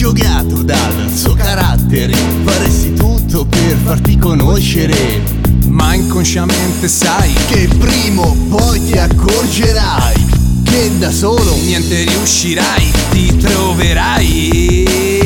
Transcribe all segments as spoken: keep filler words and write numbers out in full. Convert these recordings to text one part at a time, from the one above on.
Soggiogato dal suo carattere, faresti tutto per farti conoscere, ma inconsciamente sai che prima o poi ti accorgerai che da solo niente riuscirai, ti troverai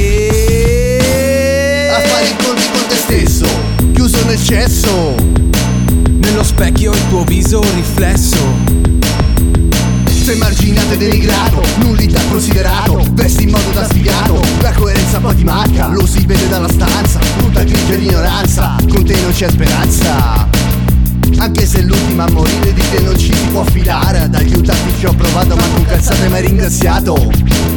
a fare i conti con te stesso, chiuso nel cesso, nello specchio il tuo viso riflesso. Sei marginato e denigrato, nullità considerato, vesti in modo da sfigato, la coerenza poi ti manca, lo si vede dalla stanza, tutta grigia l'ignoranza, con te non c'è speranza. Anche se l'ultima a morire di te non ci si può fidare, ad aiutarti ci ho provato ma con cazzate mai ringraziato.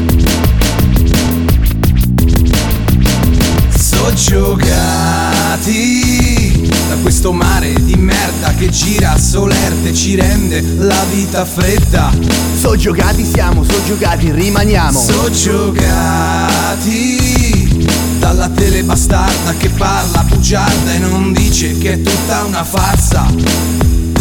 Soggiogati da questo mare di merda che gira solerte, ci rende la vita fredda. Soggiogati siamo, soggiogati rimaniamo. Soggiogati dalla tele bastarda che parla bugiarda e non dice che è tutta una farsa.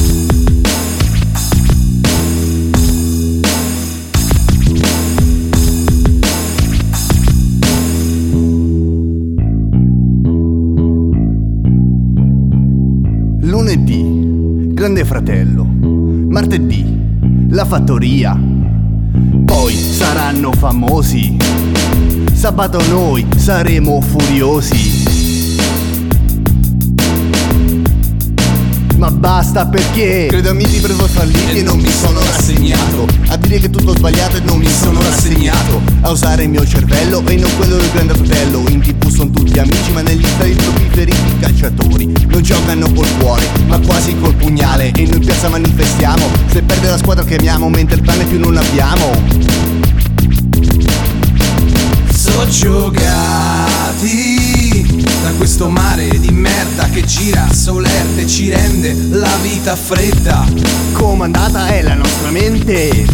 Lunedì, Grande Fratello. Martedì, La Fattoria. Poi saranno famosi. Sabato noi saremo furiosi. Ma basta perché credo a miti per voi falliti e non mi sono rassegnato a dire che tutto sbagliato e non mi sono rassegnato a usare il mio cervello e non quello del Grande Fratello. In tv sono tutti amici ma negli stadi propri feriti calciatori non giocano col cuore ma quasi col pugnale e noi in piazza manifestiamo se perde la squadra che amiamo mentre il pane più non abbiamo. Soggiogati da questo mare di merda che gira solerte, ci rende la vita fredda. Comandata è la nostra mente.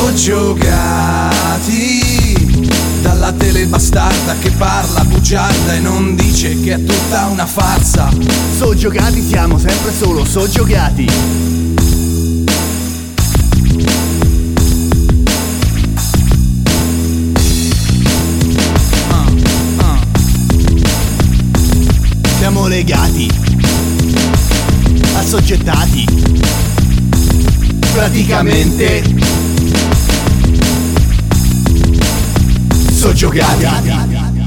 Soggiogati dalla tele bastarda che parla bugiarda e non dice che è tutta una farsa. Soggiogati siamo sempre solo soggiogati. Siamo legati, assoggettati, praticamente soggiogati.